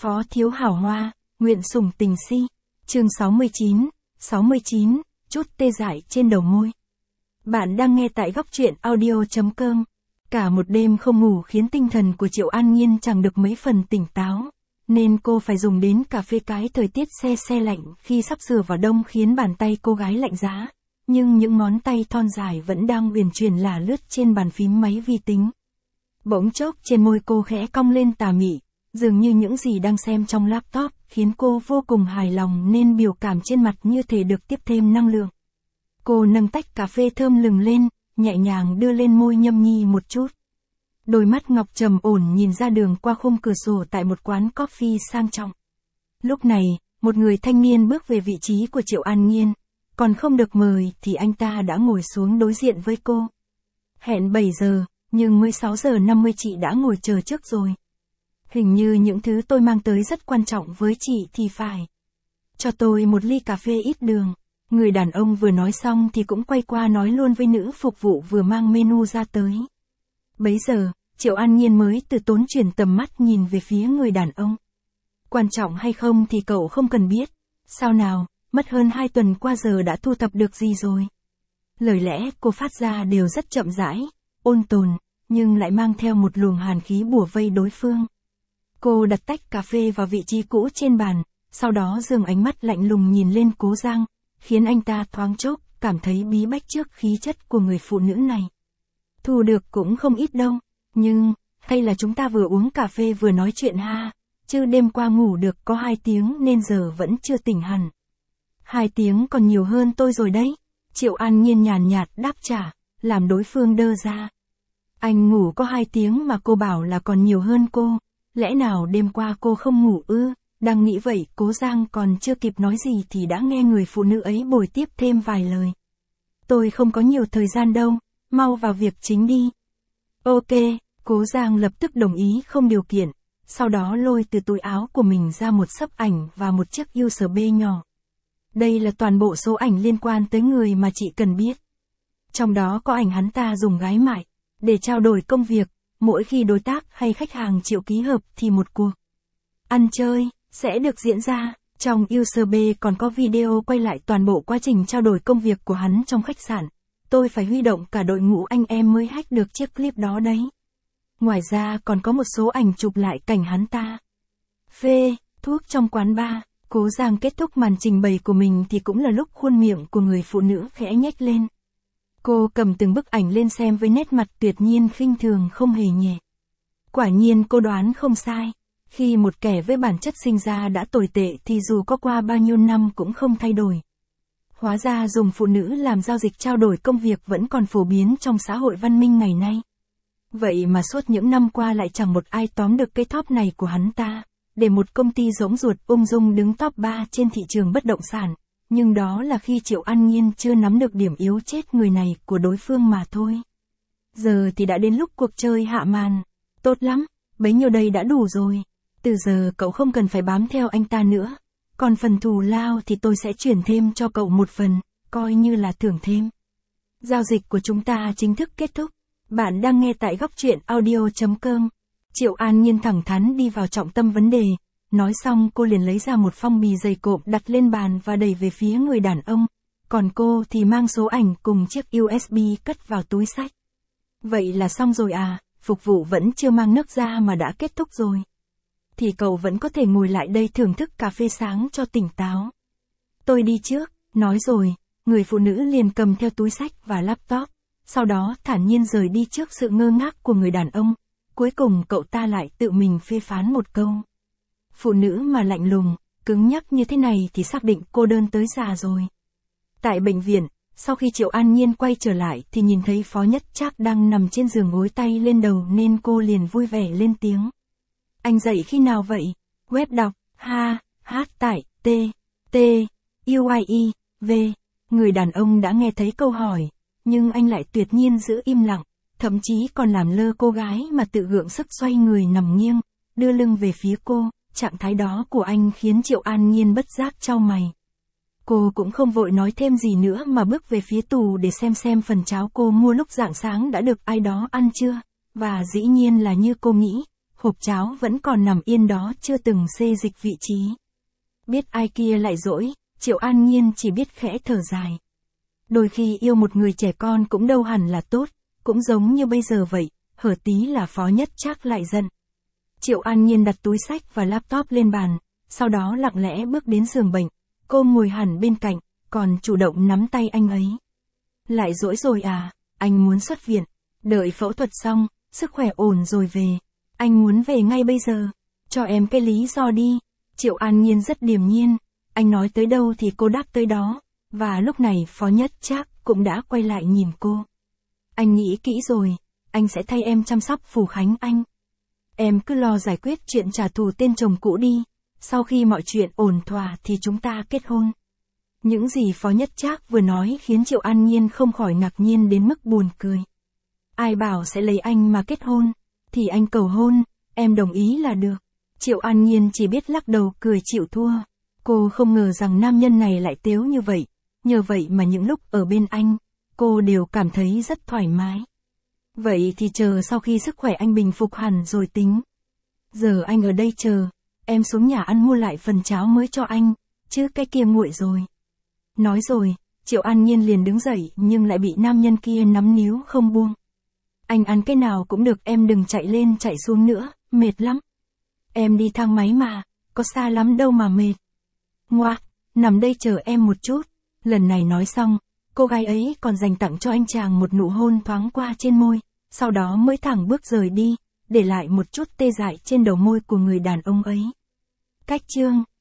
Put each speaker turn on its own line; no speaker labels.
Phó thiếu hảo hoa, nguyện sủng tình si. Chương 69, chút tê dại trên đầu môi. Bạn đang nghe tại góc truyện audio.com. Cả một đêm không ngủ khiến tinh thần của Triệu An Nhiên chẳng được mấy phần tỉnh táo, nên cô phải dùng đến cà phê. Cái thời tiết se lạnh khi sắp sửa vào đông khiến bàn tay cô gái lạnh giá, nhưng những ngón tay thon dài vẫn đang uyển chuyển lả lướt trên bàn phím máy vi tính. Bỗng chốc trên môi cô khẽ cong lên tà mị, dường như những gì đang xem trong laptop khiến cô vô cùng hài lòng nên biểu cảm trên mặt như thể được tiếp thêm năng lượng. Cô nâng tách cà phê thơm lừng lên, nhẹ nhàng đưa lên môi nhâm nhi một chút. Đôi mắt ngọc trầm ổn nhìn ra đường qua khung cửa sổ tại một quán coffee sang trọng. Lúc này, một người thanh niên bước về vị trí của Triệu An Nhiên, còn không được mời thì anh ta đã ngồi xuống đối diện với cô. Hẹn 7 giờ, nhưng mới 6 giờ 50 chị đã ngồi chờ trước rồi. Hình như những thứ tôi mang tới rất quan trọng với chị thì phải. Cho tôi một ly cà phê ít đường. Người đàn ông vừa nói xong thì cũng quay qua nói luôn với nữ phục vụ vừa mang menu ra tới. Bấy giờ, Triệu An Nhiên mới từ tốn chuyển tầm mắt nhìn về phía người đàn ông. Quan trọng hay không thì cậu không cần biết. Sao nào, mất hơn 2 tuần qua giờ đã thu thập được gì rồi? Lời lẽ cô phát ra đều rất chậm rãi, ôn tồn, nhưng lại mang theo một luồng hàn khí bủa vây đối phương. Cô đặt tách cà phê vào vị trí cũ trên bàn, sau đó dừng ánh mắt lạnh lùng nhìn lên Cố Giang, khiến anh ta thoáng chốc cảm thấy bí bách trước khí chất của người phụ nữ này. Thu được cũng không ít đâu, nhưng, hay là chúng ta vừa uống cà phê vừa nói chuyện ha, chứ đêm qua ngủ được có 2 tiếng nên giờ vẫn chưa tỉnh hẳn. 2 tiếng còn nhiều hơn tôi rồi đấy, Triệu An Nhiên nhàn nhạt đáp trả, làm đối phương đơ ra. Anh ngủ có 2 tiếng mà cô bảo là còn nhiều hơn cô, lẽ nào đêm qua cô không ngủ ư? Đang nghĩ vậy, Cố Giang còn chưa kịp nói gì thì đã nghe người phụ nữ ấy bồi tiếp thêm vài lời. Tôi không có nhiều thời gian đâu, mau vào việc chính đi. Ok, Cố Giang lập tức đồng ý không điều kiện, sau đó lôi từ túi áo của mình ra một xấp ảnh và một chiếc USB nhỏ. Đây là toàn bộ số ảnh liên quan tới người mà chị cần biết. Trong đó có ảnh hắn ta dùng gái mại, để trao đổi công việc, mỗi khi đối tác hay khách hàng chịu ký hợp thì một cuộc ăn chơi sẽ được diễn ra. Trong USB còn có video quay lại toàn bộ quá trình trao đổi công việc của hắn trong khách sạn. Tôi phải huy động cả đội ngũ anh em mới hack được chiếc clip đó đấy. Ngoài ra còn có một số ảnh chụp lại cảnh hắn ta phê thuốc trong quán bar. Cố Giang kết thúc màn trình bày của mình thì cũng là lúc khuôn miệng của người phụ nữ khẽ nhếch lên. Cô cầm từng bức ảnh lên xem với nét mặt tuyệt nhiên khinh thường không hề nhẹ. Quả nhiên cô đoán không sai. Khi một kẻ với bản chất sinh ra đã tồi tệ thì dù có qua bao nhiêu năm cũng không thay đổi. Hóa ra dùng phụ nữ làm giao dịch trao đổi công việc vẫn còn phổ biến trong xã hội văn minh ngày nay. Vậy mà suốt những năm qua lại chẳng một ai tóm được cái top này của hắn ta, để một công ty rỗng ruột ung dung đứng top 3 trên thị trường bất động sản. Nhưng đó là khi Triệu An Nhiên chưa nắm được điểm yếu chết người này của đối phương mà thôi. Giờ thì đã đến lúc cuộc chơi hạ màn. Tốt lắm, bấy nhiêu đây đã đủ rồi. Từ giờ cậu không cần phải bám theo anh ta nữa. Còn phần thù lao thì tôi sẽ chuyển thêm cho cậu một phần, coi như là thưởng thêm. Giao dịch của chúng ta chính thức kết thúc. Bạn đang nghe tại góc truyện audio.com. Triệu An Nhiên thẳng thắn đi vào trọng tâm vấn đề. Nói xong cô liền lấy ra một phong bì dày cộm đặt lên bàn và đẩy về phía người đàn ông. Còn cô thì mang số ảnh cùng chiếc USB cất vào túi xách. Vậy là xong rồi à, phục vụ vẫn chưa mang nước ra mà đã kết thúc rồi. Thì cậu vẫn có thể ngồi lại đây thưởng thức cà phê sáng cho tỉnh táo. Tôi đi trước, nói rồi, người phụ nữ liền cầm theo túi xách và laptop, sau đó thản nhiên rời đi trước sự ngơ ngác của người đàn ông. Cuối cùng cậu ta lại tự mình phê phán một câu. Phụ nữ mà lạnh lùng, cứng nhắc như thế này thì xác định cô đơn tới già rồi. Tại bệnh viện, sau khi Triệu An Nhiên quay trở lại thì nhìn thấy Phó Nhất Trác đang nằm trên giường gối tay lên đầu nên cô liền vui vẻ lên tiếng. Anh dậy khi nào vậy? Web đọc, tại, UIE, Người đàn ông đã nghe thấy câu hỏi, nhưng anh lại tuyệt nhiên giữ im lặng, thậm chí còn làm lơ cô gái mà tự gượng sức xoay người nằm nghiêng, đưa lưng về phía cô. Trạng thái đó của anh khiến Triệu An Nhiên bất giác chau mày. Cô cũng không vội nói thêm gì nữa mà bước về phía tủ để xem phần cháo cô mua lúc rạng sáng đã được ai đó ăn chưa, và dĩ nhiên là như cô nghĩ, hộp cháo vẫn còn nằm yên đó chưa từng xê dịch vị trí. Biết ai kia lại dỗi, Triệu An Nhiên chỉ biết khẽ thở dài. Đôi khi yêu một người trẻ con cũng đâu hẳn là tốt, cũng giống như bây giờ vậy, hở tí là Phó Nhất Trác lại giận. Triệu An Nhiên đặt túi sách và laptop lên bàn, sau đó lặng lẽ bước đến giường bệnh, cô ngồi hẳn bên cạnh, còn chủ động nắm tay anh ấy. Lại dỗi rồi à, anh muốn xuất viện, đợi phẫu thuật xong, sức khỏe ổn rồi về. Anh muốn về ngay bây giờ, cho em cái lý do đi. Triệu An Nhiên rất điềm nhiên, anh nói tới đâu thì cô đáp tới đó, và lúc này Phó Nhất Trác cũng đã quay lại nhìn cô. Anh nghĩ kỹ rồi, anh sẽ thay em chăm sóc Phù Khánh Anh. Em cứ lo giải quyết chuyện trả thù tên chồng cũ đi, sau khi mọi chuyện ổn thỏa thì chúng ta kết hôn. Những gì Phó Nhất Trác vừa nói khiến Triệu An Nhiên không khỏi ngạc nhiên đến mức buồn cười. Ai bảo sẽ lấy anh mà kết hôn, thì anh cầu hôn, em đồng ý là được. Triệu An Nhiên chỉ biết lắc đầu cười chịu thua. Cô không ngờ rằng nam nhân này lại tếu như vậy, nhờ vậy mà những lúc ở bên anh, cô đều cảm thấy rất thoải mái. Vậy thì chờ sau khi sức khỏe anh bình phục hẳn rồi tính. Giờ anh ở đây chờ, em xuống nhà ăn mua lại phần cháo mới cho anh, chứ cái kia nguội rồi. Nói rồi, Triệu An Nhiên liền đứng dậy nhưng lại bị nam nhân kia nắm níu không buông. Anh ăn cái nào cũng được, em đừng chạy lên chạy xuống nữa, mệt lắm. Em đi thang máy mà, có xa lắm đâu mà mệt. Ngoác, nằm đây chờ em một chút. Lần này nói xong, cô gái ấy còn dành tặng cho anh chàng một nụ hôn thoáng qua trên môi, sau đó mới thẳng bước rời đi, để lại một chút tê dại trên đầu môi của người đàn ông ấy. Cách chương